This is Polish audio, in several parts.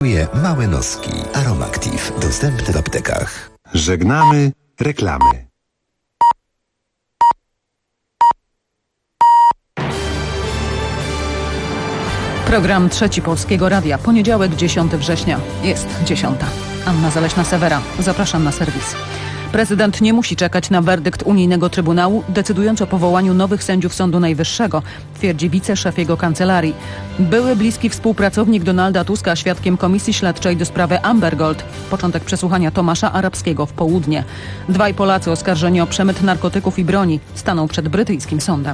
Małe noski. Aromactive. Dostępny w aptekach. Żegnamy reklamy. Program Trzeci Polskiego Radia. Poniedziałek, 10 września. Jest 10. Anna Zaleśna-Sewera. Zapraszam na serwis. Prezydent nie musi czekać na werdykt unijnego Trybunału, decydując o powołaniu nowych sędziów Sądu Najwyższego, twierdzi wiceszef jego kancelarii. Były bliski współpracownik Donalda Tuska świadkiem Komisji Śledczej do sprawy Amber Gold. Początek przesłuchania Tomasza Arabskiego w południe. Dwaj Polacy oskarżeni o przemyt narkotyków i broni staną przed brytyjskim sądem.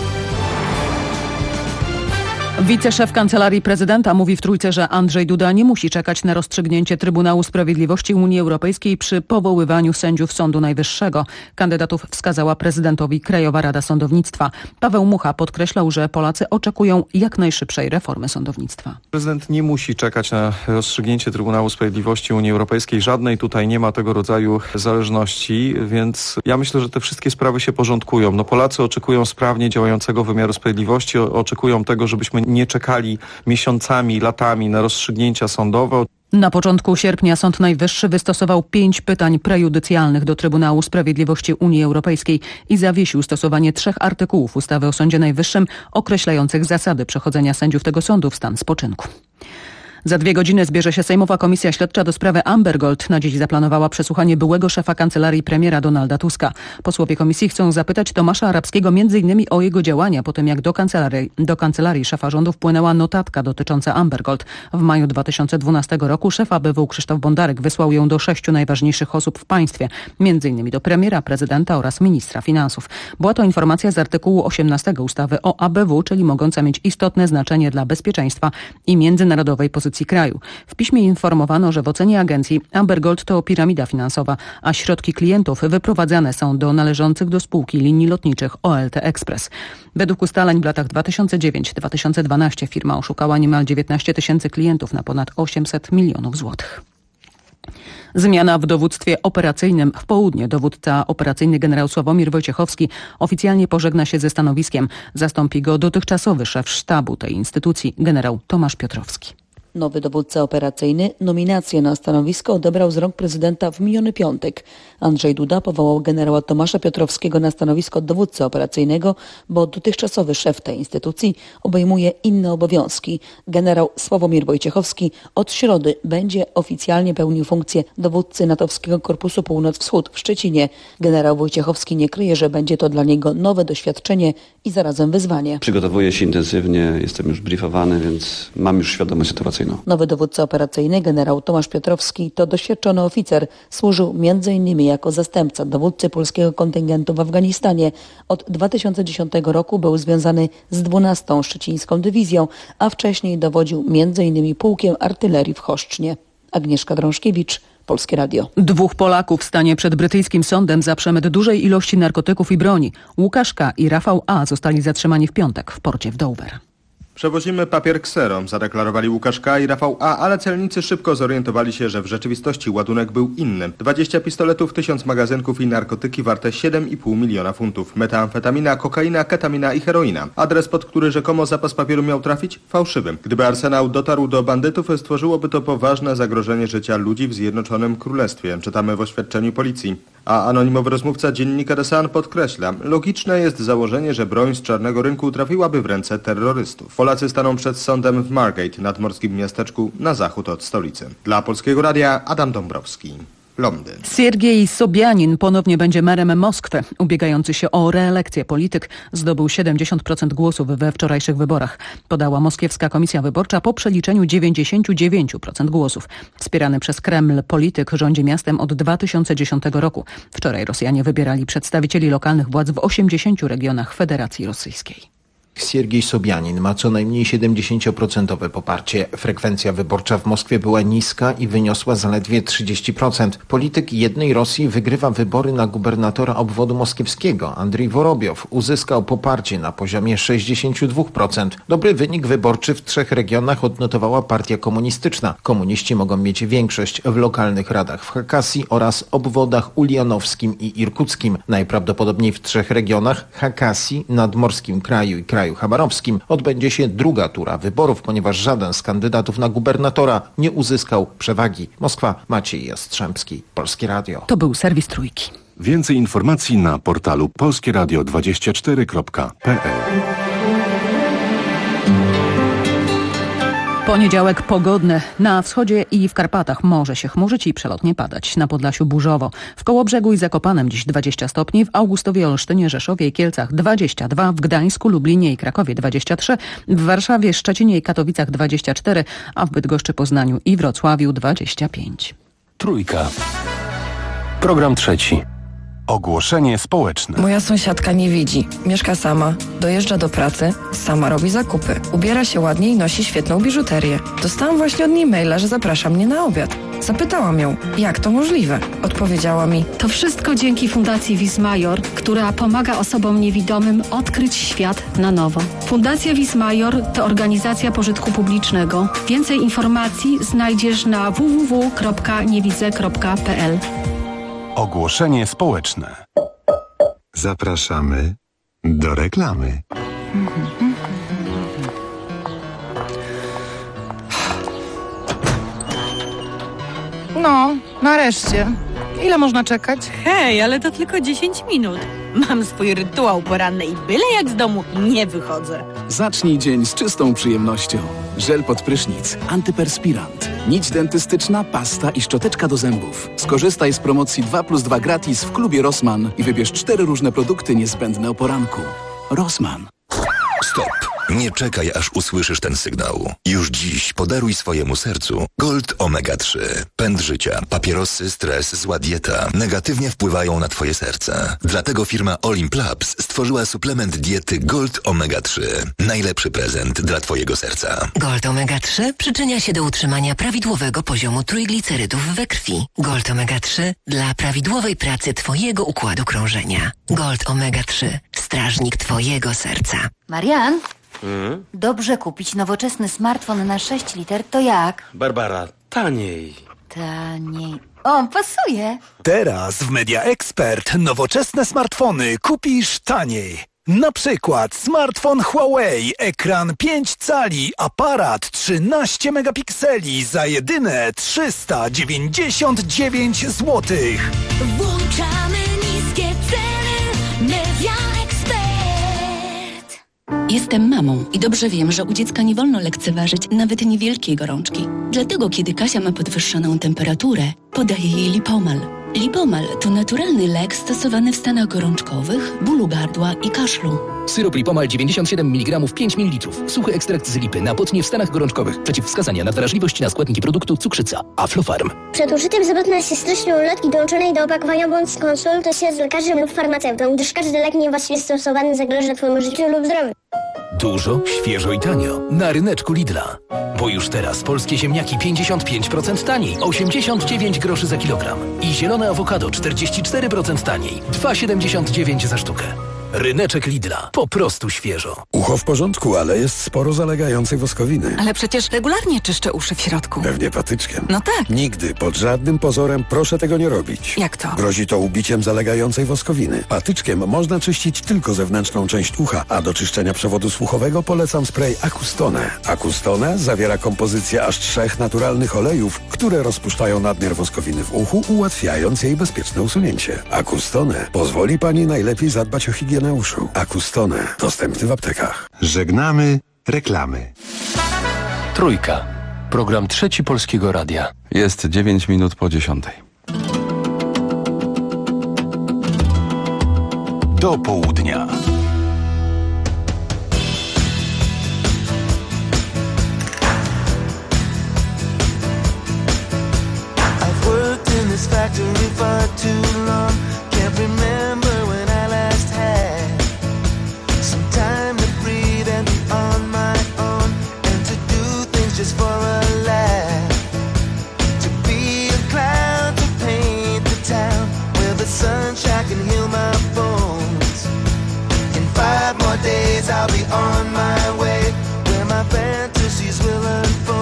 Wiceszef Kancelarii Prezydenta mówi w Trójce, że Andrzej Duda nie musi czekać na rozstrzygnięcie Trybunału Sprawiedliwości Unii Europejskiej przy powoływaniu sędziów Sądu Najwyższego. Kandydatów wskazała prezydentowi Krajowa Rada Sądownictwa. Paweł Mucha podkreślał, że Polacy oczekują jak najszybszej reformy sądownictwa. Prezydent nie musi czekać na rozstrzygnięcie Trybunału Sprawiedliwości Unii Europejskiej. Żadnej tutaj nie ma tego rodzaju zależności, więc ja myślę, że te wszystkie sprawy się porządkują. Polacy oczekują sprawnie działającego wymiaru sprawiedliwości, oczekują tego, żebyśmy nie czekali miesiącami, latami na rozstrzygnięcia sądowe. Na początku sierpnia Sąd Najwyższy wystosował 5 pytań prejudycjalnych do Trybunału Sprawiedliwości Unii Europejskiej i zawiesił stosowanie 3 artykułów ustawy o Sądzie Najwyższym określających zasady przechodzenia sędziów tego sądu w stan spoczynku. Za 2 godziny zbierze się Sejmowa Komisja Śledcza do sprawy Amber Gold. Na dziś zaplanowała przesłuchanie byłego szefa kancelarii premiera Donalda Tuska. Posłowie komisji chcą zapytać Tomasza Arabskiego m.in. o jego działania po tym, jak do kancelarii szefa rządu wpłynęła notatka dotycząca Amber Gold. W maju 2012 roku szef ABW Krzysztof Bondarek wysłał ją do 6 najważniejszych osób w państwie, m.in. do premiera, prezydenta oraz ministra finansów. Była to informacja z artykułu 18 ustawy o ABW, czyli mogąca mieć istotne znaczenie dla bezpieczeństwa i międzynarodowej pozycji kraju. W piśmie informowano, że w ocenie agencji Amber Gold to piramida finansowa, a środki klientów wyprowadzane są do należących do spółki linii lotniczych OLT Express. Według ustaleń w latach 2009-2012 firma oszukała niemal 19 000 klientów na ponad 800 milionów złotych. Zmiana w dowództwie operacyjnym. W południe dowódca operacyjny generał Sławomir Wojciechowski oficjalnie pożegna się ze stanowiskiem. Zastąpi go dotychczasowy szef sztabu tej instytucji, generał Tomasz Piotrowski. Nowy dowódca operacyjny nominację na stanowisko odebrał z rąk prezydenta w miniony piątek. Andrzej Duda powołał generała Tomasza Piotrowskiego na stanowisko dowódcy operacyjnego, bo dotychczasowy szef tej instytucji obejmuje inne obowiązki. Generał Sławomir Wojciechowski od środy będzie oficjalnie pełnił funkcję dowódcy NATO-wskiego Korpusu Północ-Wschód w Szczecinie. Generał Wojciechowski nie kryje, że będzie to dla niego nowe doświadczenie i zarazem wyzwanie. Przygotowuję się intensywnie, jestem już briefowany, więc mam już świadomość sytuacyjną. Nowy dowódca operacyjny generał Tomasz Piotrowski to doświadczony oficer. Służył m.in. jako zastępca dowódcy polskiego kontyngentu w Afganistanie. Od 2010 roku był związany z 12. Szczecińską Dywizją, a wcześniej dowodził m.in. pułkiem artylerii w Choszcznie. Agnieszka Drążkiewicz, Polskie Radio. 2 Polaków stanie przed brytyjskim sądem za przemyt dużej ilości narkotyków i broni. Łukasz K. i Rafał A. zostali zatrzymani w piątek w porcie w Dover. Przewozimy papier ksero, zadeklarowali Łukasz K. i Rafał A., ale celnicy szybko zorientowali się, że w rzeczywistości ładunek był inny. 20 pistoletów, 1000 magazynków i narkotyki warte 7,5 miliona funtów. Metamfetamina, kokaina, ketamina i heroina. Adres, pod który rzekomo zapas papieru miał trafić? Fałszywy. Gdyby arsenał dotarł do bandytów, stworzyłoby to poważne zagrożenie życia ludzi w Zjednoczonym Królestwie, czytamy w oświadczeniu policji. A anonimowy rozmówca dziennika The Sun podkreśla, logiczne jest założenie, że broń z czarnego rynku trafiłaby w ręce terrorystów. Polacy staną przed sądem w Margate, nadmorskim miasteczku na zachód od stolicy. Dla Polskiego Radia Adam Dąbrowski. Londyn. Siergiej Sobianin ponownie będzie merem Moskwy. Ubiegający się o reelekcję polityk zdobył 70% głosów we wczorajszych wyborach. Podała Moskiewska Komisja Wyborcza po przeliczeniu 99% głosów. Wspierany przez Kreml polityk rządzi miastem od 2010 roku. Wczoraj Rosjanie wybierali przedstawicieli lokalnych władz w 80 regionach Federacji Rosyjskiej. Siergiej Sobianin ma co najmniej 70% poparcie. Frekwencja wyborcza w Moskwie była niska i wyniosła zaledwie 30%. Polityk jednej Rosji wygrywa wybory na gubernatora obwodu moskiewskiego. Andrzej Worobiow uzyskał poparcie na poziomie 62%. Dobry wynik wyborczy w 3 regionach odnotowała partia komunistyczna. Komuniści mogą mieć większość w lokalnych radach w Chakasji oraz obwodach ulianowskim i irkuckim. Najprawdopodobniej w 3 regionach Chakasji, Nadmorskim Kraju i Kraju kraju chabarowskim odbędzie się druga tura wyborów, ponieważ żaden z kandydatów na gubernatora nie uzyskał przewagi. Moskwa, Maciej Jastrzębski, Polskie Radio. To był serwis Trójki. Więcej informacji na portalu polskieradio24.pl. Poniedziałek pogodny. Na wschodzie i w Karpatach może się chmurzyć i przelotnie padać. Na Podlasiu burzowo. W Kołobrzegu i Zakopanem dziś 20 stopni, w Augustowie, Olsztynie, Rzeszowie i Kielcach 22, w Gdańsku, Lublinie i Krakowie 23, w Warszawie, Szczecinie i Katowicach 24, a w Bydgoszczy, Poznaniu i Wrocławiu 25. Trójka. Program trzeci. Ogłoszenie społeczne. Moja sąsiadka nie widzi. Mieszka sama. Dojeżdża do pracy. Sama robi zakupy. Ubiera się ładnie i nosi świetną biżuterię. Dostałam właśnie od niej maila, że zaprasza mnie na obiad. Zapytałam ją, jak to możliwe? Odpowiedziała mi: to wszystko dzięki Fundacji Wismajor, która pomaga osobom niewidomym odkryć świat na nowo. Fundacja Wismajor to organizacja pożytku publicznego. Więcej informacji znajdziesz na www.niewidzę.pl. Ogłoszenie społeczne. Zapraszamy do reklamy. No, nareszcie. Ile można czekać? Hej, ale to tylko 10 minut. Mam swój rytuał poranny i byle jak z domu nie wychodzę. Zacznij dzień z czystą przyjemnością. Żel pod prysznic, antyperspirant, nić dentystyczna, pasta i szczoteczka do zębów. Skorzystaj z promocji 2+2 gratis w klubie Rossmann i wybierz 4 różne produkty niezbędne o poranku. Rossmann. Stop! Nie czekaj, aż usłyszysz ten sygnał. Już dziś podaruj swojemu sercu Gold Omega 3. Pęd życia, papierosy, stres, zła dieta negatywnie wpływają na twoje serce. Dlatego firma Olimp Labs stworzyła suplement diety Gold Omega 3. Najlepszy prezent dla twojego serca. Gold Omega 3 przyczynia się do utrzymania prawidłowego poziomu trójglicerydów we krwi. Gold Omega 3 dla prawidłowej pracy twojego układu krążenia. Gold Omega 3. Strażnik twojego serca. Marian? Dobrze kupić nowoczesny smartfon na 6 liter, to jak? Barbara, taniej. Taniej. O, pasuje. Teraz w Media Expert nowoczesne smartfony kupisz taniej. Na przykład smartfon Huawei, ekran 5 cali, aparat 13 megapikseli za jedyne 399 zł. Włączamy niskie ceny. Media Expert. Jestem mamą i dobrze wiem, że u dziecka nie wolno lekceważyć nawet niewielkiej gorączki. Dlatego, kiedy Kasia ma podwyższoną temperaturę, podaję jej Lipomal. Lipomal to naturalny lek stosowany w stanach gorączkowych, bólu gardła i kaszlu. Syrop Lipomal 97 mg 5 ml. Suchy ekstrakt z lipy na potnie w stanach gorączkowych. Przeciwwskazania na wrażliwość na składniki produktu cukrzyca. Aflofarm. Przed użyciem zapewne się stycznej ulotki dołączonej do opakowania bądź skonsultuj się z lekarzem lub farmaceutą, gdyż każdy lek niewłaściwie stosowany zagraża twojemu życiu lub zdrowiu. Dużo, świeżo i tanio. Na ryneczku Lidla. Bo już teraz polskie ziemniaki 55% taniej. 89 groszy za kilogram. I zielone awokado 44% taniej. 2,79 za sztukę. Ryneczek Lidla. Po prostu świeżo. Ucho w porządku, ale jest sporo zalegającej woskowiny. Ale przecież regularnie czyszczę uszy w środku. Pewnie patyczkiem. No tak. Nigdy, pod żadnym pozorem proszę tego nie robić. Jak to? Grozi to ubiciem zalegającej woskowiny. Patyczkiem można czyścić tylko zewnętrzną część ucha, a do czyszczenia przewodu słuchowego polecam spray Acustone. Acustone zawiera kompozycję aż 3 naturalnych olejów, które rozpuszczają nadmiar woskowiny w uchu, ułatwiając jej bezpieczne usunięcie. Acustone pozwoli pani najlepiej zadbać o higienę uszu. Acustone. Dostępny w aptekach. Żegnamy reklamy. Trójka. Program trzeci Polskiego Radia. Jest 9 minut po 10. Do południa. I've worked in this factory for too long. Can't remember when I last had some time to breathe and be on my own, and to do things just for a laugh. To be a clown, to paint the town where the sunshine can heal my bones. In 5 more days I'll be on my way, where my fantasies will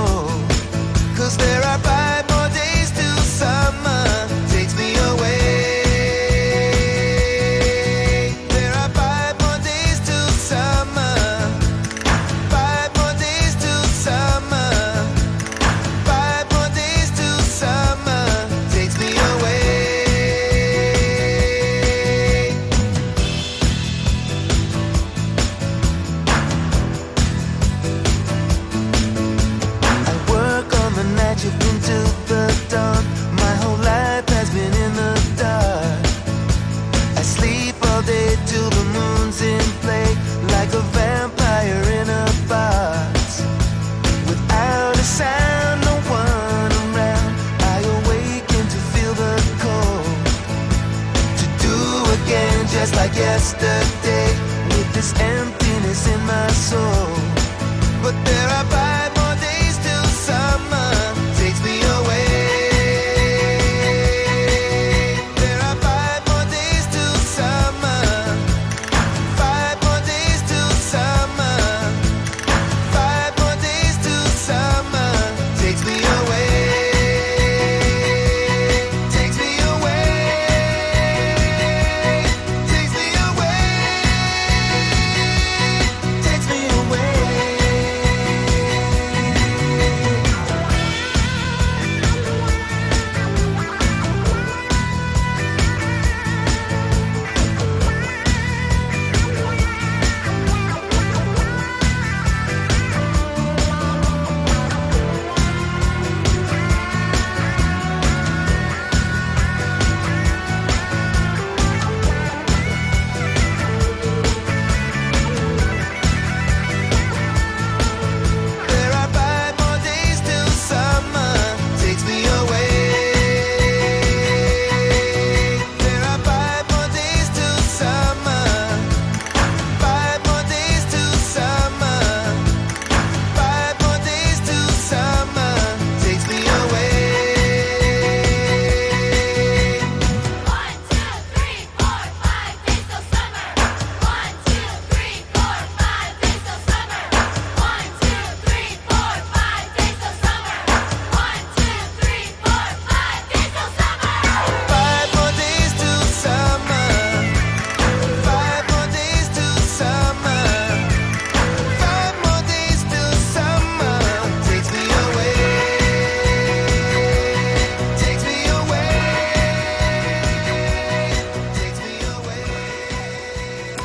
unfold. 'Cause there are 5 more days till summer takes me away.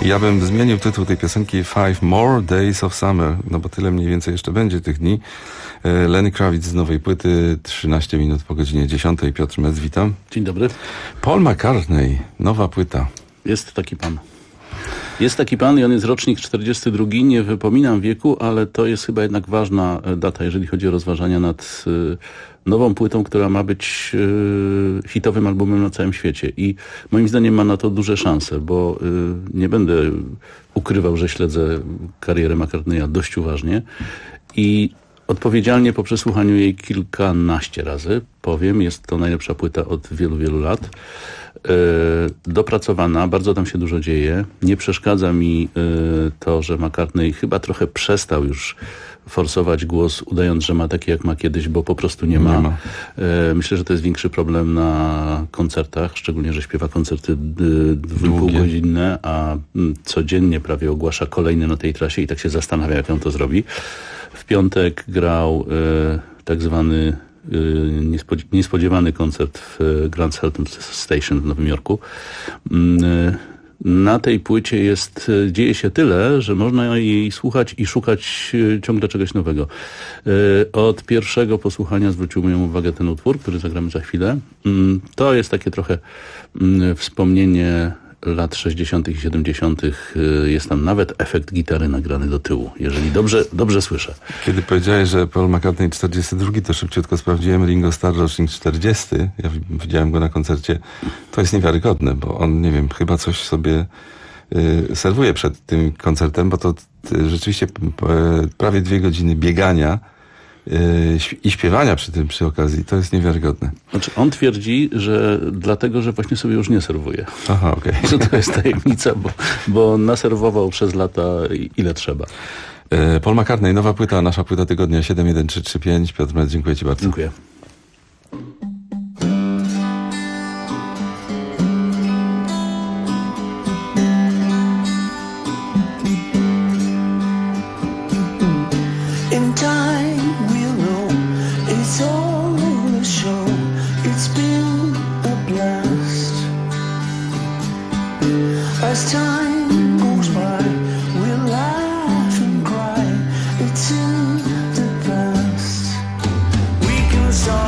Ja bym zmienił tytuł tej piosenki 5 More Days of Summer, no bo tyle mniej więcej jeszcze będzie tych dni. Lenny Kravitz z nowej płyty, 13 minut po godzinie 10. Piotr Metz, witam. Dzień dobry. Paul McCartney, nowa płyta. Jest taki pan. Jest taki pan i on jest rocznik 42, nie wypominam wieku, ale to jest chyba jednak ważna data, jeżeli chodzi o rozważania nad nową płytą, która ma być hitowym albumem na całym świecie. I moim zdaniem ma na to duże szanse, bo nie będę ukrywał, że śledzę karierę McCartneya dość uważnie i odpowiedzialnie po przesłuchaniu jej kilkanaście razy powiem, jest to najlepsza płyta od wielu, wielu lat. Dopracowana, bardzo tam się dużo dzieje. Nie przeszkadza mi to, że McCartney chyba trochę przestał już forsować głos, udając, że ma taki jak ma kiedyś, bo po prostu nie ma. Myślę, że to jest większy problem na koncertach, szczególnie, że śpiewa koncerty 2,5-godzinne, a codziennie prawie ogłasza kolejny na tej trasie i tak się zastanawia, jak on to zrobi. W piątek grał tak zwany niespodziewany koncert w Grand Central Station w Nowym Jorku. Na tej płycie dzieje się tyle, że można jej słuchać i szukać ciągle czegoś nowego. Od pierwszego posłuchania zwrócił moją uwagę ten utwór, który zagramy za chwilę. To jest takie trochę wspomnienie lat 60. i 70. Jest tam nawet efekt gitary nagrany do tyłu, jeżeli dobrze słyszę. Kiedy powiedziałeś, że Paul McCartney 42, to szybciutko sprawdziłem Ringo Starr rocznik 40. Ja widziałem go na koncercie. To jest niewiarygodne, bo on, nie wiem, chyba coś sobie serwuje przed tym koncertem, bo to rzeczywiście prawie 2 godziny biegania i śpiewania przy okazji, to jest niewiarygodne. Znaczy on twierdzi, że dlatego, że właśnie sobie już nie serwuje. Aha, okej. Że to jest tajemnica, bo naserwował przez lata ile trzeba. Paul McCartney, nowa płyta, nasza płyta tygodnia 71335. Piotr Metz, dziękuję ci bardzo. Dziękuję. As time goes by, we'll laugh and cry. It's in the past. We can solve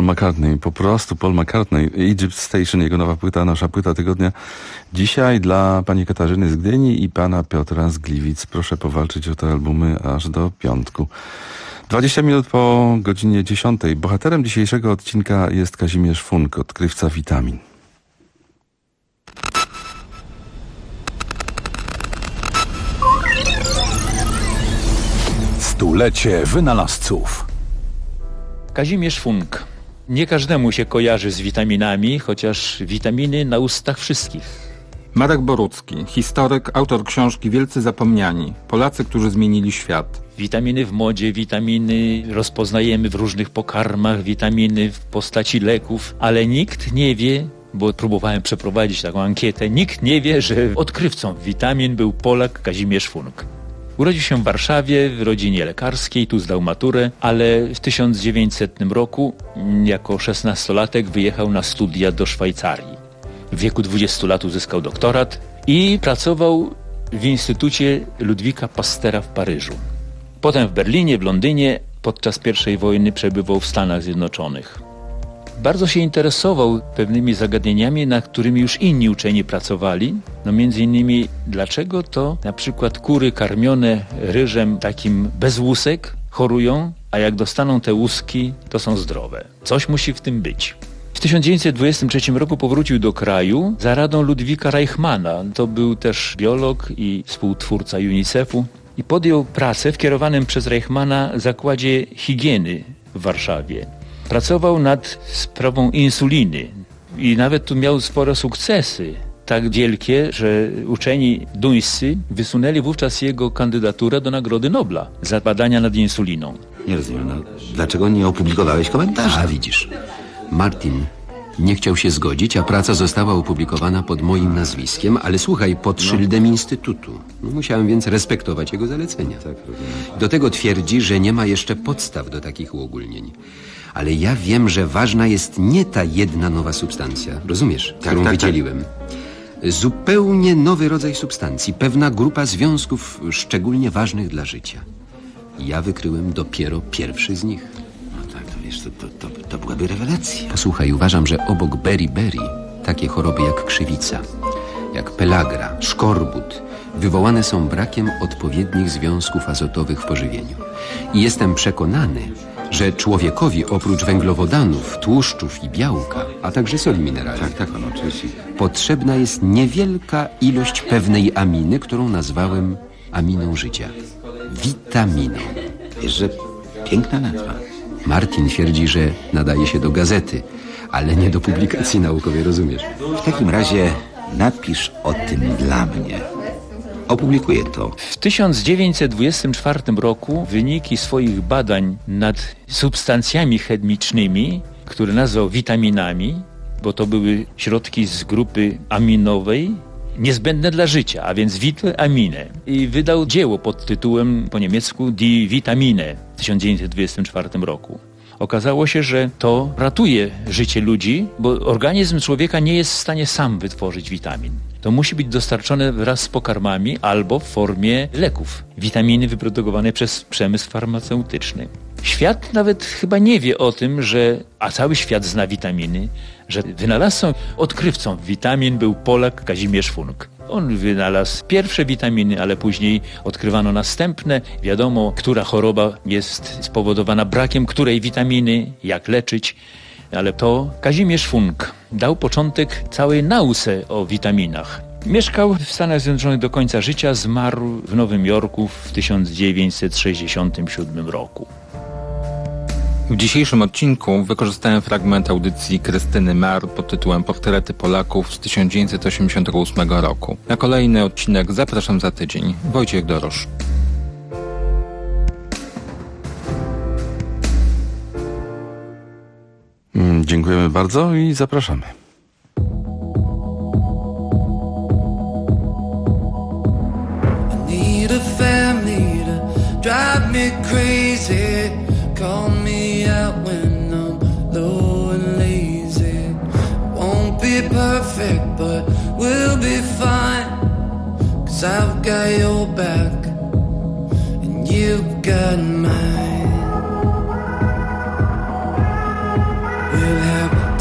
McCartney, po prostu Paul McCartney. Egypt Station, jego nowa płyta, nasza płyta tygodnia. Dzisiaj dla pani Katarzyny z Gdyni i pana Piotra z Gliwic. Proszę powalczyć o te albumy aż do piątku. 20 minut po godzinie 10. Bohaterem dzisiejszego odcinka jest Kazimierz Funk, odkrywca witamin. Stulecie wynalazców. Kazimierz Funk. Nie każdemu się kojarzy z witaminami, chociaż witaminy na ustach wszystkich. Marek Borucki, historyk, autor książki Wielcy Zapomniani. Polacy, którzy zmienili świat. Witaminy w modzie, witaminy rozpoznajemy w różnych pokarmach, witaminy w postaci leków, ale nikt nie wie, bo próbowałem przeprowadzić taką ankietę, nikt nie wie, że odkrywcą witamin był Polak Kazimierz Funk. Urodził się w Warszawie, w rodzinie lekarskiej, tu zdał maturę, ale w 1900 roku jako 16-latek wyjechał na studia do Szwajcarii. W wieku 20 lat uzyskał doktorat i pracował w Instytucie Ludwika Pastera w Paryżu. Potem w Berlinie, w Londynie, podczas I wojny przebywał w Stanach Zjednoczonych. Bardzo się interesował pewnymi zagadnieniami, nad którymi już inni uczeni pracowali. Między innymi dlaczego to na przykład kury karmione ryżem takim bez łusek chorują, a jak dostaną te łuski, to są zdrowe. Coś musi w tym być. W 1923 roku powrócił do kraju za radą Ludwika Reichmana. To był też biolog i współtwórca UNICEF-u. I podjął pracę w kierowanym przez Reichmana zakładzie higieny w Warszawie. Pracował nad sprawą insuliny i nawet tu miał spore sukcesy. Tak wielkie, że uczeni duńscy wysunęli wówczas jego kandydaturę do Nagrody Nobla za badania nad insuliną. Nie rozumiem, dlaczego nie opublikowałeś komentarza? A widzisz, Martin nie chciał się zgodzić, a praca została opublikowana pod moim nazwiskiem, ale słuchaj, pod szyldem Instytutu. Musiałem więc respektować jego zalecenia. Tak, rozumiem. Do tego twierdzi, że nie ma jeszcze podstaw do takich uogólnień. Ale ja wiem, że ważna jest nie ta jedna nowa substancja, rozumiesz, którą wydzieliłem. Zupełnie nowy rodzaj substancji, pewna grupa związków szczególnie ważnych dla życia. Ja wykryłem dopiero pierwszy z nich. No tak, to wiesz, to byłaby rewelacja. Posłuchaj, uważam, że obok beriberi takie choroby jak krzywica, jak pelagra, szkorbut wywołane są brakiem odpowiednich związków azotowych w pożywieniu. I jestem przekonany, że człowiekowi oprócz węglowodanów, tłuszczów i białka, a także soli mineralnej, oczywiście, potrzebna jest niewielka ilość pewnej aminy, którą nazwałem aminą życia. Witaminą. Wiesz, że piękna nazwa. Martin twierdzi, że nadaje się do gazety, ale nie do publikacji naukowej, rozumiesz? W takim razie napisz o tym dla mnie. Opublikuję to. W 1924 roku wyniki swoich badań nad substancjami chemicznymi, które nazwał witaminami, bo to były środki z grupy aminowej, niezbędne dla życia, a więc witamine. I wydał dzieło pod tytułem po niemiecku Die Vitamine w 1924 roku. Okazało się, że to ratuje życie ludzi, bo organizm człowieka nie jest w stanie sam wytworzyć witamin. To musi być dostarczone wraz z pokarmami albo w formie leków. Witaminy wyprodukowane przez przemysł farmaceutyczny. Świat nawet chyba nie wie o tym, a cały świat zna witaminy, że wynalazcą, odkrywcą witamin był Polak Kazimierz Funk. On wynalazł pierwsze witaminy, ale później odkrywano następne. Wiadomo, która choroba jest spowodowana brakiem której witaminy, jak leczyć. Ale to Kazimierz Funk dał początek całej nauce o witaminach. Mieszkał w Stanach Zjednoczonych do końca życia, zmarł w Nowym Jorku w 1967 roku. W dzisiejszym odcinku wykorzystałem fragment audycji Krystyny Mar pod tytułem Portrety Polaków z 1988 roku. Na kolejny odcinek zapraszam za tydzień. Wojciech Dorosz. Dziękujemy bardzo i zapraszamy. Need a family to drive me crazy. Call me out when I'm low and lazy. Won't be perfect, but we'll be fine. 'Cause I've got your back and you've got mine.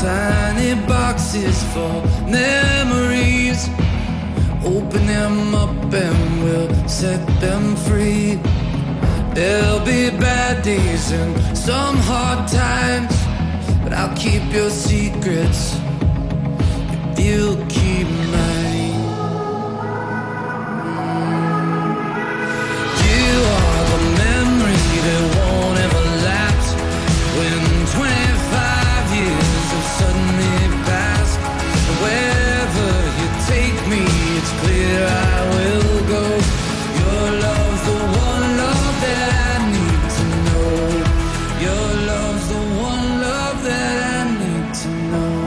tiny boxes for memories. Open them up and we'll set them free. There'll be bad days and some hard times, but I'll keep your secrets if you'll keep mine. You are the memory that won't ever lapse. When 25 years have suddenly passed, wherever you take me, it's clear I will go. Your love's the one love that I need to know. Your love's the one love that I need to know.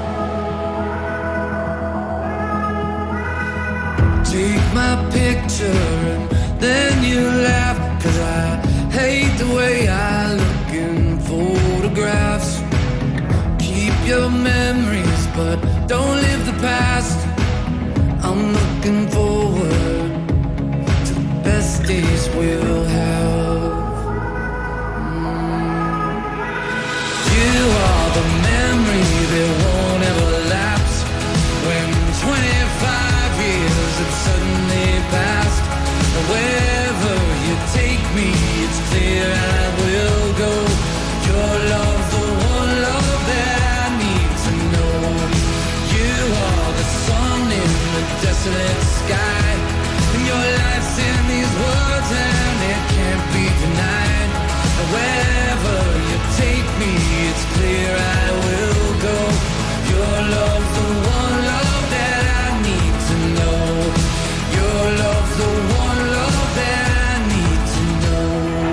Take my picture and then you laugh, 'cause I hate the way I look in photographs. Keep your memories, but don't live the past. I'm looking forward to the best days we'll have. You are the memory that won't ever lapse. When 25 years have suddenly passed, wherever you take me, it's clear I will go. Your love's the one love that I need to know. You are the sun in the desolate sky, and your life's in these words and it can't be denied. Wherever you take me, it's clear I will go. Your love's the one love that I need to know. Your love's the one love that I need to know.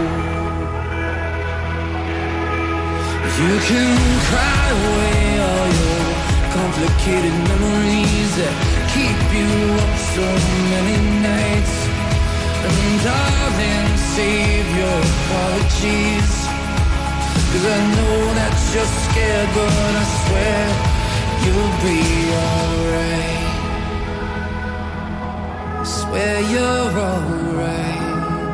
You can cry away all your complicated memories that keep you up so many nights. And darling, save your apologies, 'cause I know that you're scared, but I swear you'll be alright. I swear you're alright.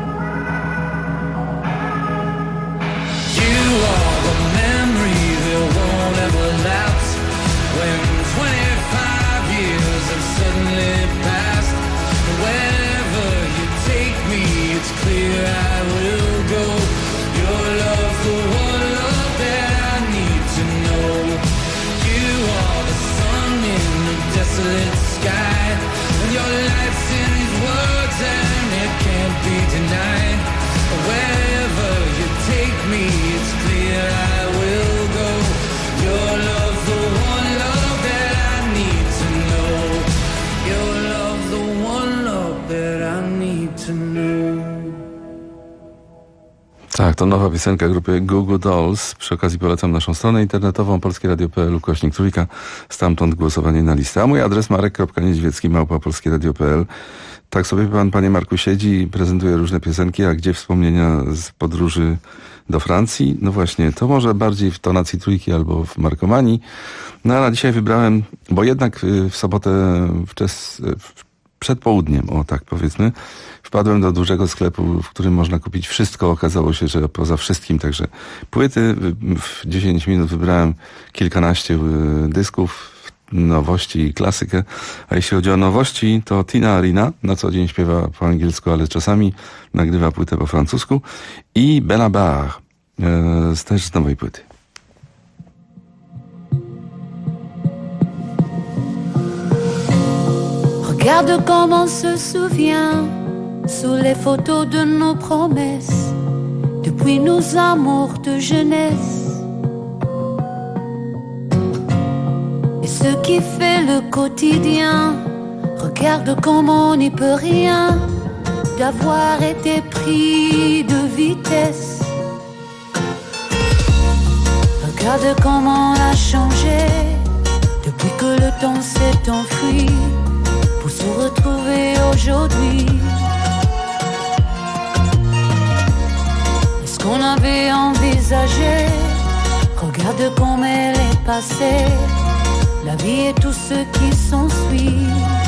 You are the memory that won't ever lapse. When 25 years have suddenly passed, wherever you take me, it's clear I will go. Your love's the one love that I need to know. You are the sun in the desolate sky, and your life's in these words and it can't be denied. Wherever you take me, it's clear I will go. Your love's the one love that I need to know. Your love's the one love that I need to know. Tak, to nowa piosenka grupy Goo Goo Dolls. Przy okazji polecam naszą stronę internetową polskieradio.pl/Trójka. Stamtąd głosowanie na listę. A mój adres marek.niedźwiecki@polskieradio.pl. Tak sobie pan, panie Marku, siedzi i prezentuje różne piosenki, a gdzie wspomnienia z podróży do Francji? No właśnie, to może bardziej w tonacji Trójki albo w Markomanii. No a na dzisiaj wybrałem, bo jednak w sobotę przed południem, o tak powiedzmy, wpadłem do dużego sklepu, w którym można kupić wszystko. Okazało się, że poza wszystkim, także płyty. W 10 minut wybrałem kilkanaście dysków, nowości i klasykę. A jeśli chodzi o nowości, to Tina Arena na co dzień śpiewa po angielsku, ale czasami nagrywa płytę po francusku. I Bella Barr, też z nowej płyty. Regarde comme on se souvient sous les photos de nos promesses depuis nos amours de jeunesse. Et ce qui fait le quotidien, regarde comme on n'y peut rien d'avoir été pris de vitesse. Regarde comment on a changé depuis que le temps s'est enfui pour se retrouver aujourd'hui. Ce qu'on avait envisagé, regarde comme elle est passée, la vie et tout ce qui s'ensuit.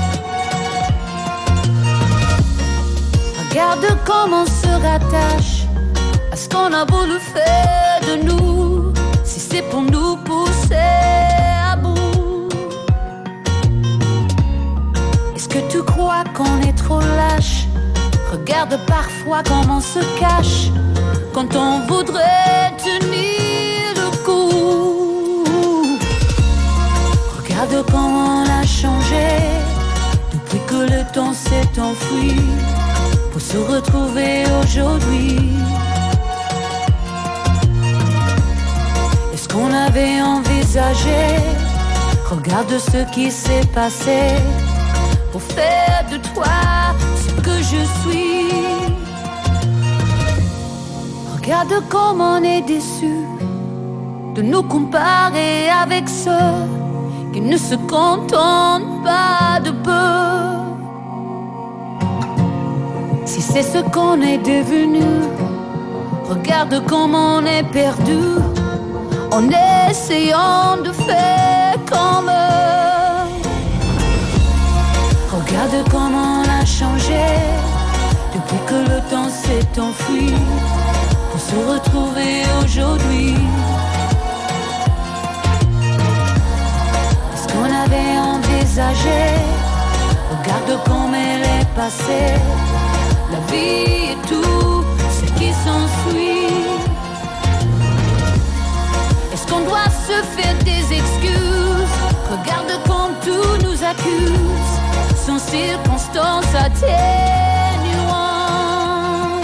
Regarde comment on se rattache ce qu'on a voulu faire de nous, si c'est pour nous pousser Regarde parfois comment on se cache quand on voudrait tenir le coup. Regarde comment on a changé depuis que le temps s'est enfui pour se retrouver aujourd'hui. Est-ce qu'on avait envisagé? Regarde ce qui s'est passé pour faire de toi ce que je suis. Regarde comment on est déçus de nous comparer avec ceux qui ne se contentent pas de peu. Si c'est ce qu'on est devenu, regarde comment on est perdu en essayant de faire comme eux. Regarde comment on a changé depuis que le temps s'est enfui pour se retrouver aujourd'hui. Est-ce qu'on avait envisagé? Regarde comme elle est passée, la vie et tout ce qui s'ensuit. Est-ce qu'on doit se faire des excuses? Regarde comme tout nous accuse, sans circonstances atténuantes.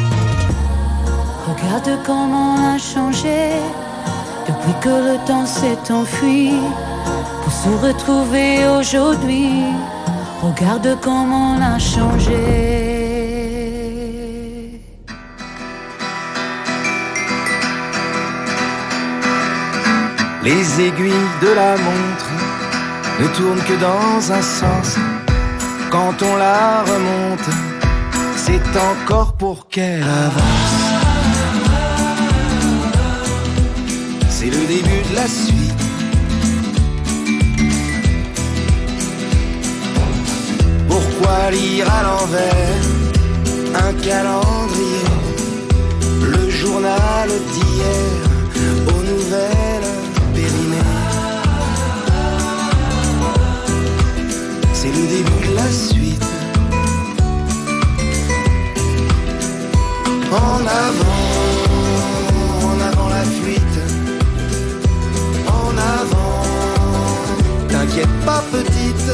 Regarde comment on a changé depuis que le temps s'est enfui pour se retrouver aujourd'hui. Regarde comment on a changé. Les aiguilles de la montre ne tournent que dans un sens. Quand on la remonte, c'est encore pour qu'elle avance. C'est le début de la suite. Pourquoi lire à l'envers un calendrier, le journal d'hier aux nouvelles périmées? C'est le début de la suite. En avant la fuite. En avant, t'inquiète pas petite.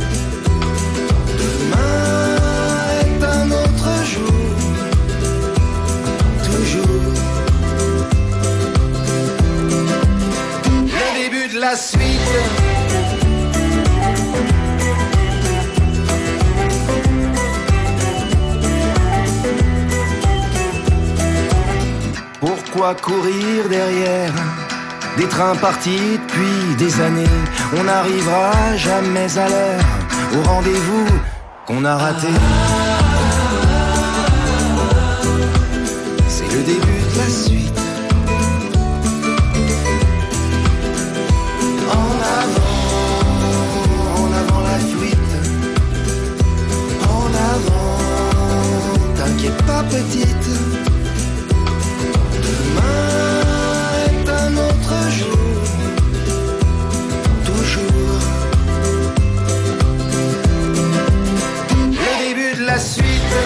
Demain est un autre jour. Toujours. Le début de la suite. Pourquoi courir derrière des trains partis depuis des années? On n'arrivera jamais à l'heure au rendez-vous qu'on a raté. C'est le début de la suite. En avant la fuite. En avant, t'inquiète pas petite. Demain est un autre jour. Toujours. Le début de la suite.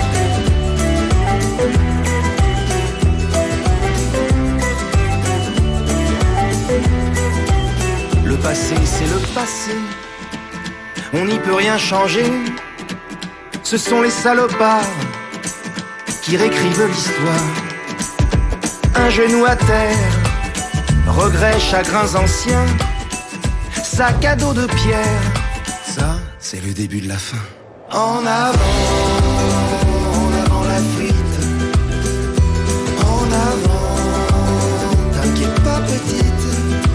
Le passé, c'est le passé. On n'y peut rien changer. Ce sont les salopards qui réécrivent l'histoire. Un genou à terre, regrets, chagrins anciens, sac à dos de pierre. Ça, c'est le début de la fin. En avant la fuite. En avant, t'inquiète pas petite.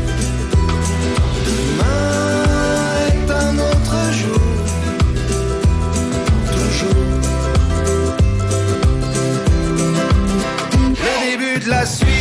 Demain est un autre jour. Toujours. Le début de la suite.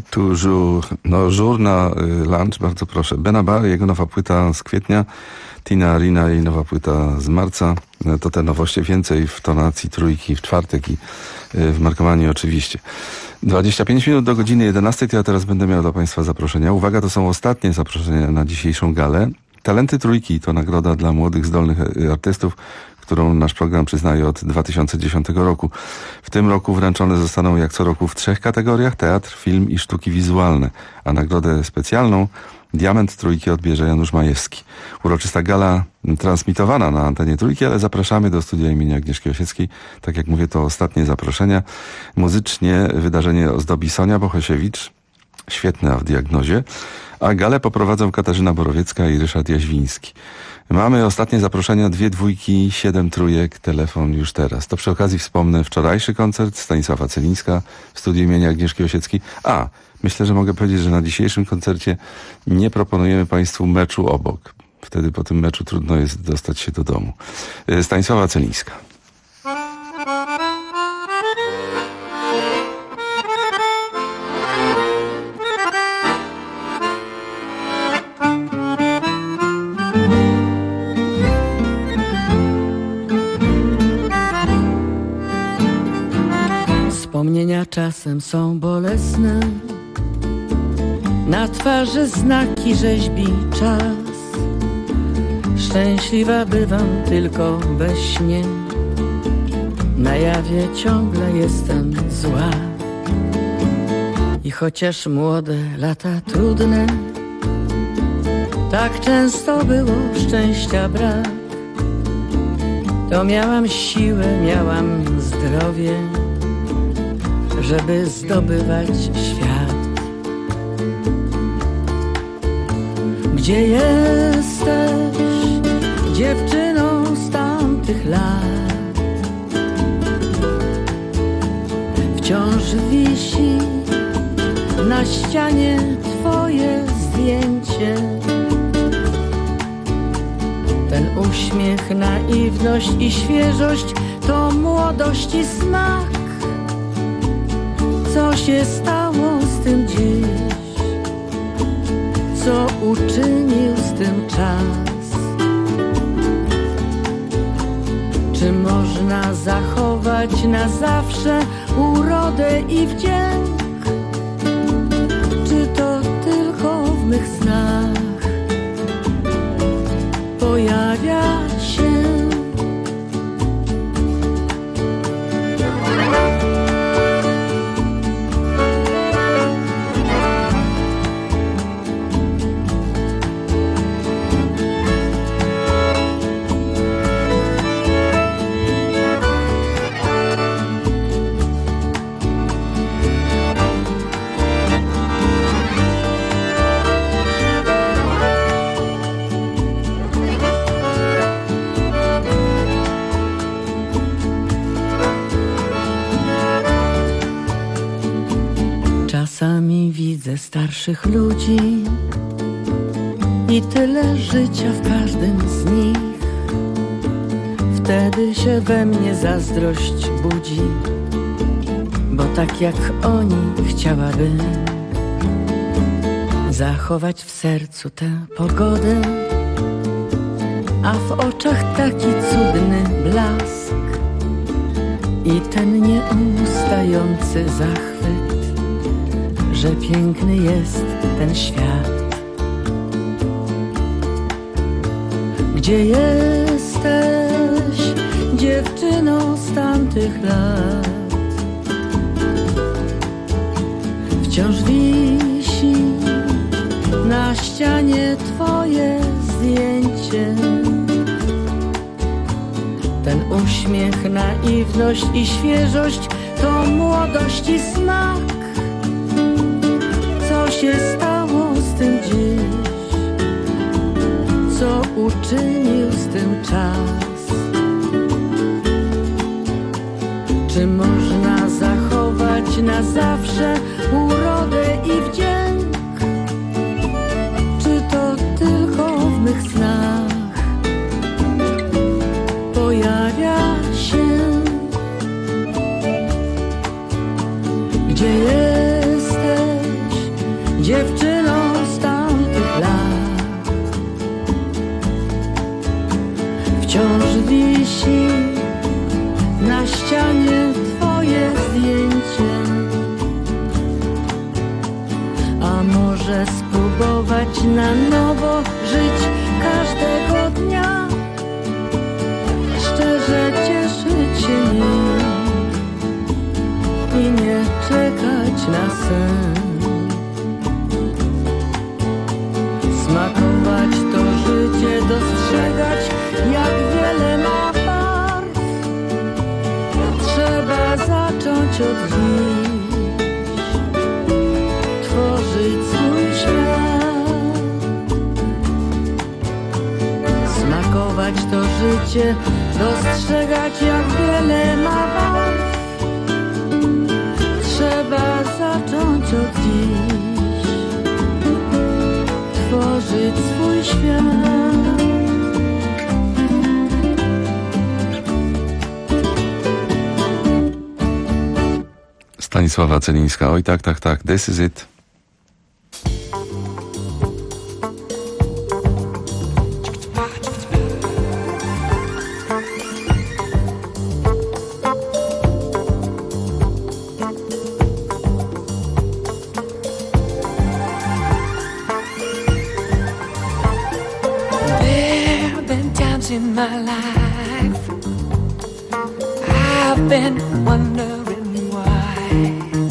Toujours. No, Jour na lunch, bardzo proszę. Benabar, jego nowa płyta z kwietnia. Tina Arina, jej nowa płyta z marca. To te nowości, więcej w tonacji trójki w czwartek i w markowaniu oczywiście. 25 minut do godziny 11, to ja teraz będę miał dla Państwa zaproszenia. Uwaga, to są ostatnie zaproszenia na dzisiejszą galę. Talenty Trójki to nagroda dla młodych, zdolnych artystów, którą nasz program przyznaje od 2010 roku. W tym roku wręczone zostaną jak co roku w 3 kategoriach: teatr, film i sztuki wizualne, a nagrodę specjalną Diament Trójki odbierze Janusz Majewski. Uroczysta gala transmitowana na antenie Trójki, ale zapraszamy do studia imienia Agnieszki Osieckiej. Tak jak mówię, to ostatnie zaproszenia. Muzycznie wydarzenie ozdobi Sonia Bohosiewicz, świetna w diagnozie, a galę poprowadzą Katarzyna Borowiecka i Ryszard Jaźwiński. Mamy ostatnie zaproszenia, 2 dwójki, 7 trójek, telefon już teraz. To przy okazji wspomnę wczorajszy koncert Stanisława Celińska w studiu imienia Agnieszki Osieckiej. Myślę, że mogę powiedzieć, że na dzisiejszym koncercie nie proponujemy Państwu meczu obok. Wtedy po tym meczu trudno jest dostać się do domu. Stanisława Celińska. Wspomnienia czasem są bolesne, na twarzy znaki rzeźbi czas. Szczęśliwa bywam tylko we śnie, na jawie ciągle jestem zła. I chociaż młode lata trudne, tak często było szczęścia brak, to miałam siłę, miałam zdrowie, żeby zdobywać świat. Gdzie jesteś, dziewczyno z tamtych lat? Wciąż wisi na ścianie twoje zdjęcie. Ten uśmiech, naiwność i świeżość to młodości smak. Co się stało z tym dziś? Co uczynił z tym czas? Czy można zachować na zawsze urodę i wdzięk? Czy to tylko w mych snach pojawia się? Czasami widzę starszych ludzi i tyle życia w każdym z nich. Wtedy się we mnie zazdrość budzi, bo tak jak oni chciałabym zachować w sercu tę pogodę, a w oczach taki cudny blask i ten nieustający zachwyt, że piękny jest ten świat. Gdzie jesteś, dziewczyno z tamtych lat? Wciąż wisi na ścianie twoje zdjęcie. Ten uśmiech, naiwność i świeżość to młodości smak. Co się stało z tym dziś? Co uczynił z tym czas? Czy można zachować na zawsze urodę i wdzięk? Czy to tylko w mych snach pojawia się? Gdzie jesteś, na nowo, żyć każdego dnia, szczerze cieszyć się nim i nie czekać na sen. Smakować to życie, dostrzegać jak wiele ma barw. Trzeba zacząć od dziś tworzyć swój świat. Smakować to życie, dostrzegać jak wiele ma barw. Trzeba zacząć od dziś tworzyć swój świat. Stanisława Celińska. Oj tak, tak, tak. This is it. In my life, I've been wondering why.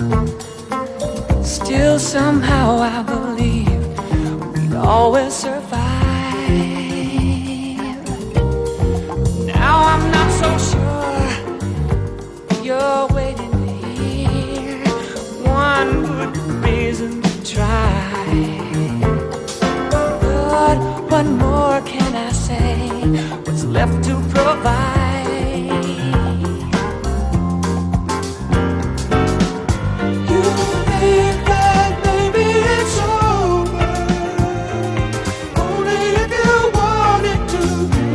Still somehow I believe we'd always survive. Now I'm not so sure you're waiting to hear one good reason to try. But what more can I say? What's left to provide? You think that maybe it's over, only if you want it to.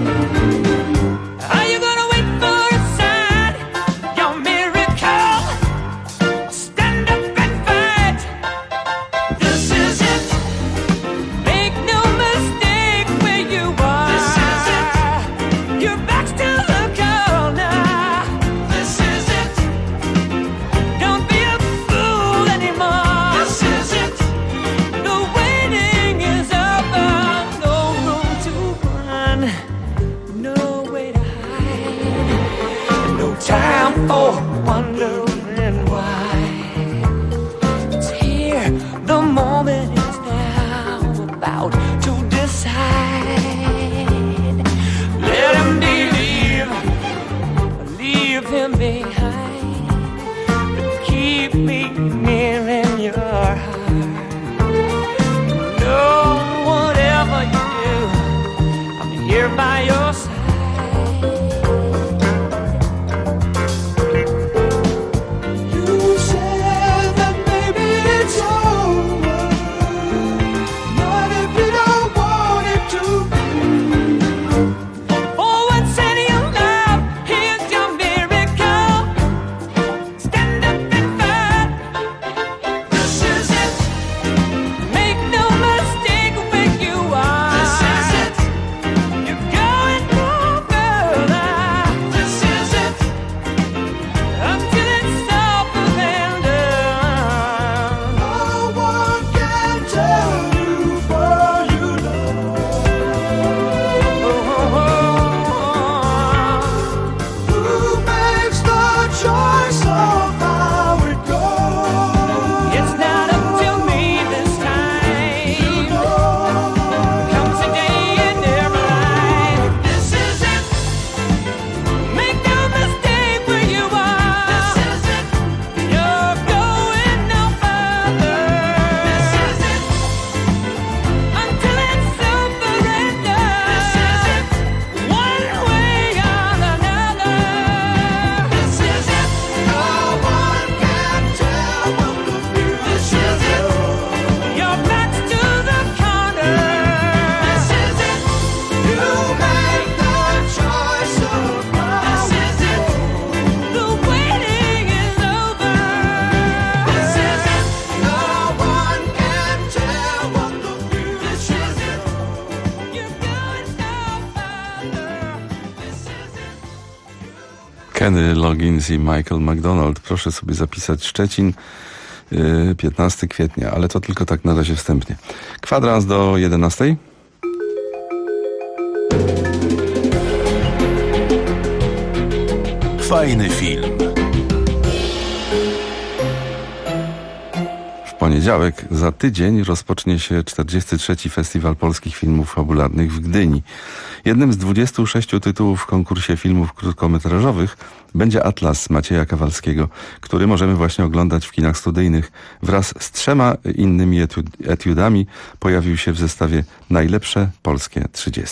Are you gonna wait for a sign, your miracle? Stand up and fight. This is it. Make no mistake where you are. This is it. Your back's to the corner. This is it. Don't be a fool anymore. This is it. The waiting is over. No room to run, no way to hide, no time for wondering why. It's here, the moment is now, about to decide. Let him leave him behind, but keep me near in your heart. No, whatever you do, I'm here by your side. You said that maybe it's over, not if you don't want it to. For once in your life, here's your miracle. Stand up and fight. This is it. Make no mistake where you are. This is it. You're going no further. This is it. Until it's all and done. No one can tell you for you know. Who makes the choice of how it goes? It's not up to me this time. You know. Comes a day in their life. This is it. Make no mistake where you are. This is it. You're going no further. This is it. Until it's over and done. This is it. One way or another. This is it. No one can tell what the future is. Your back's to the corner. This is it. You make the choice of how. This is it. The waiting is over. This is it. No one can tell what the future is. You're going no further. This is it. Kenny Loggins i Michael McDonald. Proszę sobie zapisać Szczecin. 15 kwietnia, ale to tylko tak na razie wstępnie. Kwadrans do 11. Fajny film. W poniedziałek, za tydzień, rozpocznie się 43. Festiwal Polskich Filmów Fabularnych w Gdyni. Jednym z 26 tytułów w konkursie filmów krótkometrażowych będzie Atlas Macieja Kawalskiego, który możemy właśnie oglądać w kinach studyjnych. Wraz z 3 innymi etiudami pojawił się w zestawie Najlepsze polskie 30.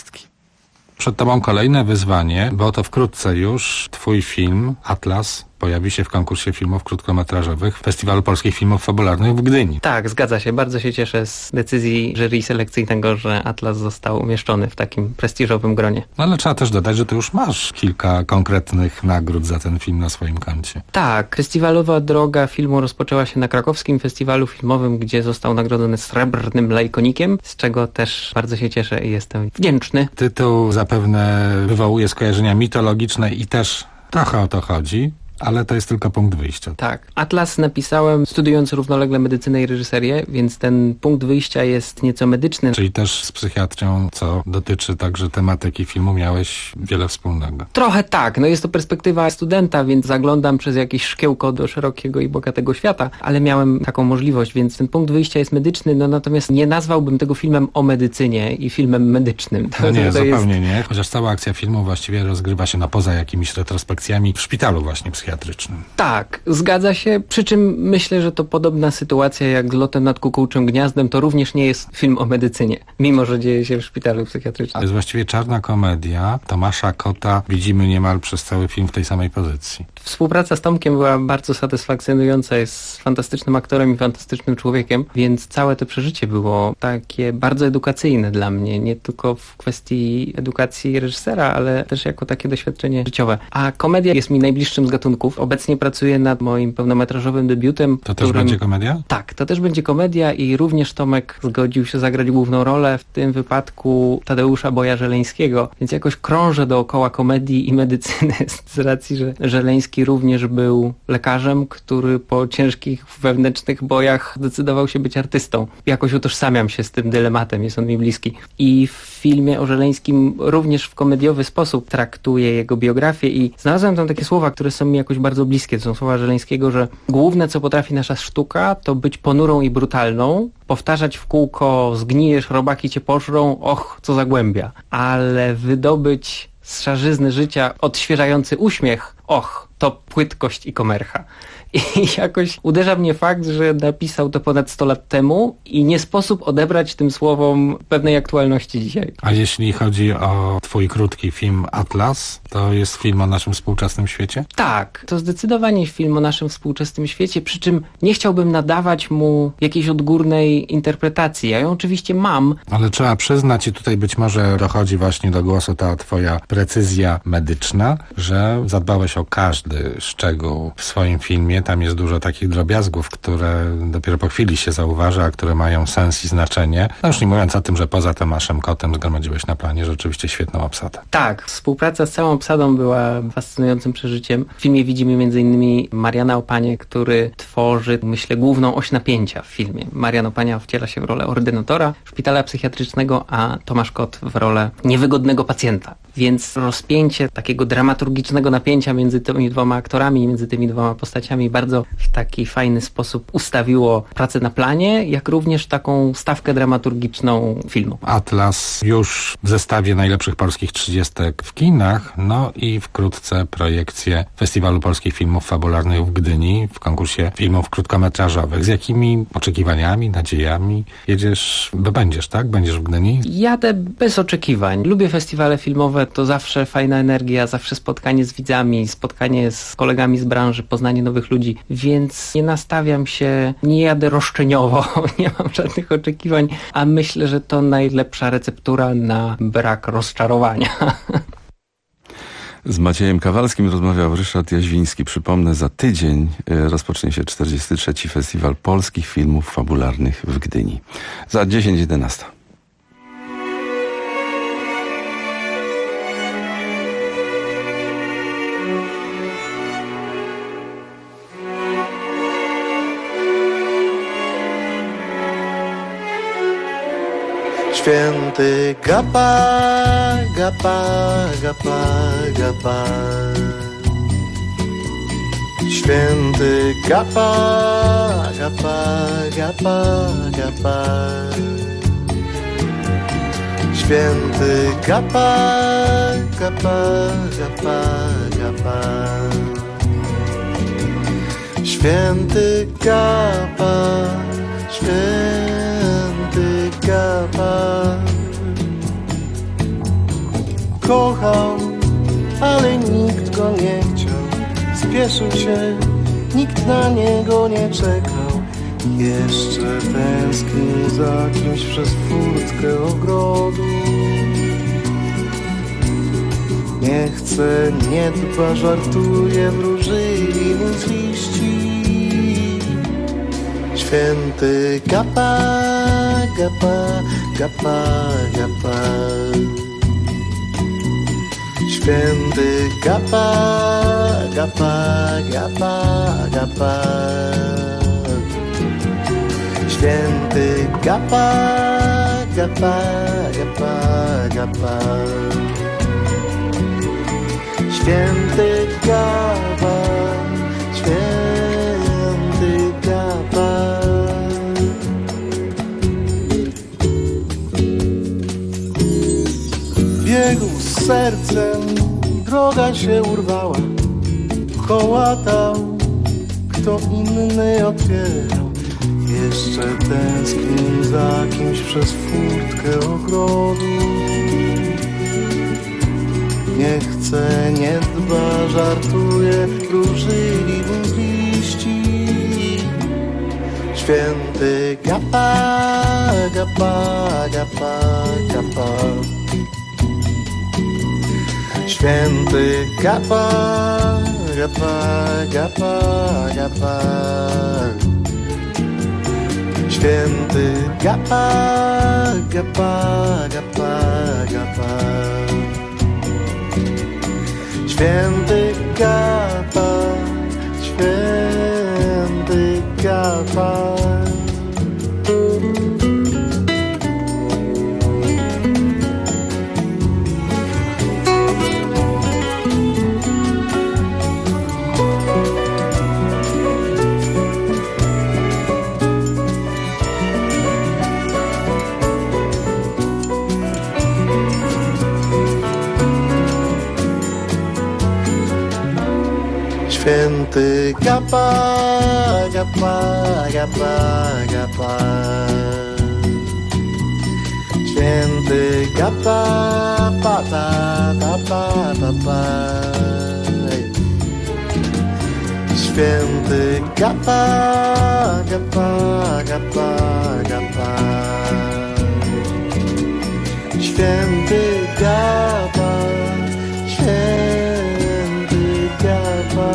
Przed tobą kolejne wyzwanie, bo to wkrótce już twój film Atlas pojawi się w konkursie filmów krótkometrażowych Festiwalu Polskich Filmów Fabularnych w Gdyni. Tak, zgadza się. Bardzo się cieszę z decyzji jury selekcyjnego, że Atlas został umieszczony w takim prestiżowym gronie. No ale trzeba też dodać, że ty już masz kilka konkretnych nagród za ten film na swoim koncie. Tak, festiwalowa droga filmu rozpoczęła się na krakowskim festiwalu filmowym, gdzie został nagrodzony Srebrnym Lajkonikiem, z czego też bardzo się cieszę i jestem wdzięczny. Tytuł zapewne wywołuje skojarzenia mitologiczne i też trochę o to chodzi. Ale to jest tylko punkt wyjścia. Tak. Atlas napisałem studiując równolegle medycynę i reżyserię, więc ten punkt wyjścia jest nieco medyczny. Czyli też z psychiatrią, co dotyczy także tematyki filmu, miałeś wiele wspólnego. Trochę tak. No jest to perspektywa studenta, więc zaglądam przez jakieś szkiełko do szerokiego i bogatego świata, ale miałem taką możliwość, więc ten punkt wyjścia jest medyczny, no natomiast nie nazwałbym tego filmem o medycynie i filmem medycznym. No nie, zupełnie nie. Chociaż cała akcja filmu właściwie rozgrywa się poza jakimiś retrospekcjami w szpitalu właśnie psychiatrycznym. Tak, zgadza się, przy czym myślę, że to podobna sytuacja jak z Lotem nad Kukułczym Gniazdem, to również nie jest film o medycynie, mimo że dzieje się w szpitalu psychiatrycznym. To jest właściwie czarna komedia Tomasza Kota, widzimy niemal przez cały film w tej samej pozycji. Współpraca z Tomkiem była bardzo satysfakcjonująca, jest fantastycznym aktorem i fantastycznym człowiekiem, więc całe to przeżycie było takie bardzo edukacyjne dla mnie, nie tylko w kwestii edukacji reżysera, ale też jako takie doświadczenie życiowe. A komedia jest mi najbliższym z gatunków. Obecnie pracuję nad moim pełnometrażowym debiutem. To też będzie komedia? Tak, to też będzie komedia i również Tomek zgodził się zagrać główną rolę, w tym wypadku Tadeusza Boja-Żeleńskiego, więc jakoś krążę dookoła komedii i medycyny z racji, że Żeleński również był lekarzem, który po ciężkich wewnętrznych bojach decydował się być artystą. Jakoś utożsamiam się z tym dylematem, jest on mi bliski. I w filmie o Żeleńskim również w komediowy sposób traktuję jego biografię i znalazłem tam takie słowa, które są mi jakoś bardzo bliskie. To są słowa Żeleńskiego, że główne, co potrafi nasza sztuka, to być ponurą i brutalną, powtarzać w kółko zgnijesz, robaki cię pożrą, och, co zagłębia. Ale wydobyć z szarzyzny życia odświeżający uśmiech, och, to płytkość i komercha. I jakoś uderza mnie fakt, że napisał to ponad 100 lat temu i nie sposób odebrać tym słowom pewnej aktualności dzisiaj. A jeśli chodzi o twój krótki film Atlas, to jest film o naszym współczesnym świecie? Tak, to zdecydowanie film o naszym współczesnym świecie, przy czym nie chciałbym nadawać mu jakiejś odgórnej interpretacji. Ja ją oczywiście mam. Ale trzeba przyznać, i tutaj być może dochodzi właśnie do głosu ta twoja precyzja medyczna, że zadbałeś o każdy szczegół w swoim filmie. Tam jest dużo takich drobiazgów, które dopiero po chwili się zauważa, a które mają sens i znaczenie. No już nie mówiąc o tym, że poza Tomaszem Kotem zgromadziłeś na planie rzeczywiście świetną obsadę. Tak, współpraca z całą obsadą była fascynującym przeżyciem. W filmie widzimy m.in. Mariana Opanię, który tworzy, myślę, główną oś napięcia w filmie. Marian Opania wciela się w rolę ordynatora szpitala psychiatrycznego, a Tomasz Kot w rolę niewygodnego pacjenta. Więc rozpięcie takiego dramaturgicznego napięcia między tymi dwoma aktorami i między tymi dwoma postaciami bardzo w taki fajny sposób ustawiło pracę na planie, jak również taką stawkę dramaturgiczną filmu. Atlas już w zestawie najlepszych polskich 30 w kinach, no i wkrótce projekcje Festiwalu Polskich Filmów Fabularnych w Gdyni w konkursie filmów krótkometrażowych. Z jakimi oczekiwaniami, nadziejami jedziesz, bo będziesz, tak? Będziesz w Gdyni? Jadę bez oczekiwań. Lubię festiwale filmowe, to zawsze fajna energia, zawsze spotkanie z widzami, spotkanie z kolegami z branży, poznanie nowych ludzi, więc nie nastawiam się, nie jadę roszczeniowo, nie mam żadnych oczekiwań, a myślę, że to najlepsza receptura na brak rozczarowania. Z Maciejem Kawalskim rozmawiał Ryszard Jaźwiński. Przypomnę, za tydzień rozpocznie się 43. Festiwal Polskich Filmów Fabularnych w Gdyni. Za 10:11. Święty Gapa, Gapa, Gapa, Gapa. Święty Gapa, Gapa, Gapa, Gapa. Święty Gapa, Gapa, Gapa, Gapa. Święty Gapa, święty Gapa. Kochał, ale nikt go nie chciał. Spieszył się, nikt na niego nie czekał. Jeszcze tęskni za kimś przez furtkę ogrodu. Nie chce, nie dba, żartuje, wróżyli mu z liści. Święty Gapa, Gapa, Gapa, Gapa. Święty Gapa, Gapa, Gapa, Gapa. Święty Gapa, Gapa, Gapa, Gapa. Święty Gapa, święty Gapa. Biegł z sercem, droga się urwała. Kołatał, kto inny otwierał. Jeszcze tęskni za kimś przez furtkę ogrodu. Nie chce, nie dba, żartuje, wróżyli mu z liści. Święty Gapa, Gapa, Gapa, Gapa. Święty Gapa, Gapa, Gapa, Gapa. Święty Gapa, Gapa, Gapa, Gapa. Święty Gapa, święty Gapa. Święty Gapa, Gapa, Gapa, Gapa. Święty Gapa, pa, ta, ta, pa, ta, pa. Święty Gapa, Gapa, Gapa, Gapa. Święty Gapa, święty Gapa.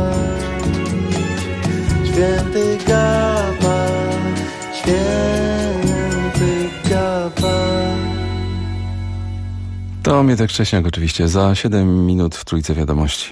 Święty Gapa, święty Gapa. To Mietek Cześniak oczywiście. Za 7 minut w Trójce Wiadomości.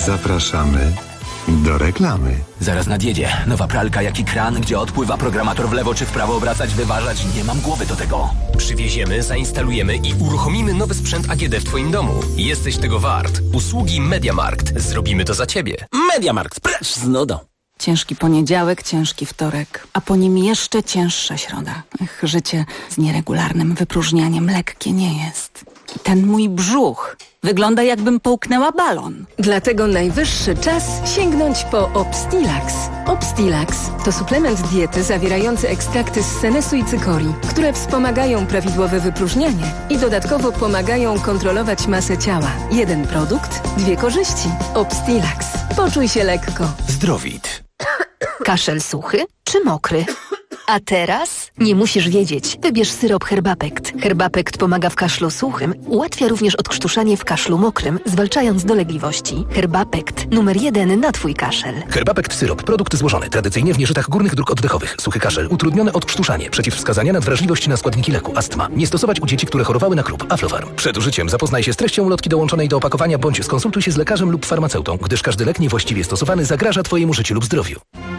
Zapraszamy do reklamy. Zaraz nadjedzie. Nowa pralka jak i kran, gdzie odpływa programator w lewo czy w prawo obracać, wyważać. Nie mam głowy do tego. Przywieziemy, zainstalujemy i uruchomimy nowy sprzęt AGD w Twoim domu. Jesteś tego wart. Usługi MediaMarkt. Zrobimy to za Ciebie. MediaMarkt. Precz z nudą. Ciężki poniedziałek, ciężki wtorek, a po nim jeszcze cięższa środa. Ech, życie z nieregularnym wypróżnianiem lekkie nie jest. I ten mój brzuch wygląda, jakbym połknęła balon. Dlatego najwyższy czas sięgnąć po Obstilax. Obstilax to suplement diety zawierający ekstrakty z senesu i cykorii, które wspomagają prawidłowe wypróżnianie i dodatkowo pomagają kontrolować masę ciała. Jeden produkt, dwie korzyści. Obstilax. Poczuj się lekko. Zdrowit. Kaszel suchy czy mokry? A teraz nie musisz wiedzieć. Wybierz syrop Herbapekt. Herbapekt pomaga w kaszlu suchym, ułatwia również odkrztuszanie w kaszlu mokrym, zwalczając dolegliwości. Herbapekt. Numer 1 na Twój kaszel. Herbapekt syrop. Produkt złożony tradycyjnie w nieżytach górnych dróg oddechowych. Suchy kaszel. Utrudnione odkrztuszanie. Przeciwwskazania na wrażliwość na składniki leku. Astma. Nie stosować u dzieci, które chorowały na krób. Aflofarm. Przed użyciem zapoznaj się z treścią ulotki dołączonej do opakowania bądź skonsultuj się z lekarzem lub farmaceutą, gdyż każdy lek niewłaściwie stosowany zagraża Twojemu życiu lub zdrowiu.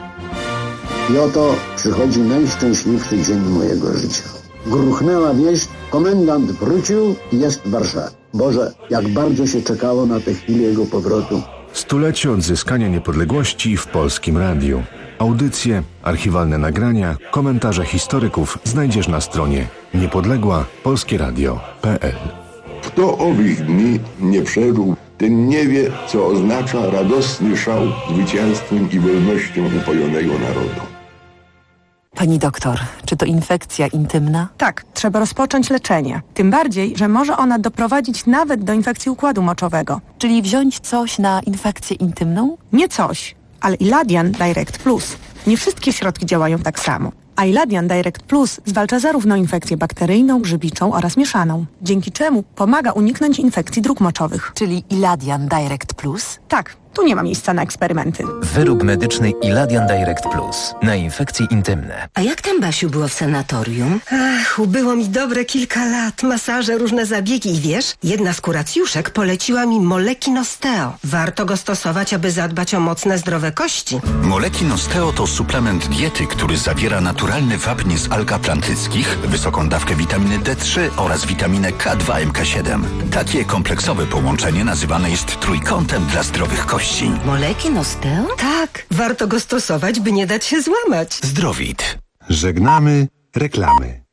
I oto przychodzi najszczęśliwszy dzień mojego życia. Gruchnęła wieść, komendant wrócił i jest w Warszawie. Boże, jak bardzo się czekało na tę chwilę jego powrotu. Stulecie odzyskania niepodległości w Polskim Radiu. Audycje, archiwalne nagrania, komentarze historyków znajdziesz na stronie niepodległapolskieradio.pl. Kto owych dni nie przeżył, ten nie wie, co oznacza radosny szał zwycięstwem i wolnością upojonego narodu. Pani doktor, czy to infekcja intymna? Tak, trzeba rozpocząć leczenie. Tym bardziej, że może ona doprowadzić nawet do infekcji układu moczowego. Czyli wziąć coś na infekcję intymną? Nie coś, ale Iladian Direct Plus. Nie wszystkie środki działają tak samo. A Iladian Direct Plus zwalcza zarówno infekcję bakteryjną, grzybiczą oraz mieszaną, dzięki czemu pomaga uniknąć infekcji dróg moczowych. Czyli Iladian Direct Plus? Tak, tu nie ma miejsca na eksperymenty. Wyrób medyczny Iladian Direct Plus na infekcje intymne. A jak tam, Basiu, było w sanatorium? Ach, ubyło mi dobre kilka lat. Masaże, różne zabiegi i wiesz, jedna z kuracjuszek poleciła mi Molekin Osteo. Warto go stosować, aby zadbać o mocne, zdrowe kości. Molekin Osteo to suplement diety, który zawiera naturalny wapń z alg atlantyckich, wysoką dawkę witaminy D3 oraz witaminę K2 MK7. Takie kompleksowe połączenie nazywane jest trójkątem dla zdrowych kości. Molekin Osteo? Tak, warto go stosować, by nie dać się złamać. Zdrowit. Żegnamy reklamy.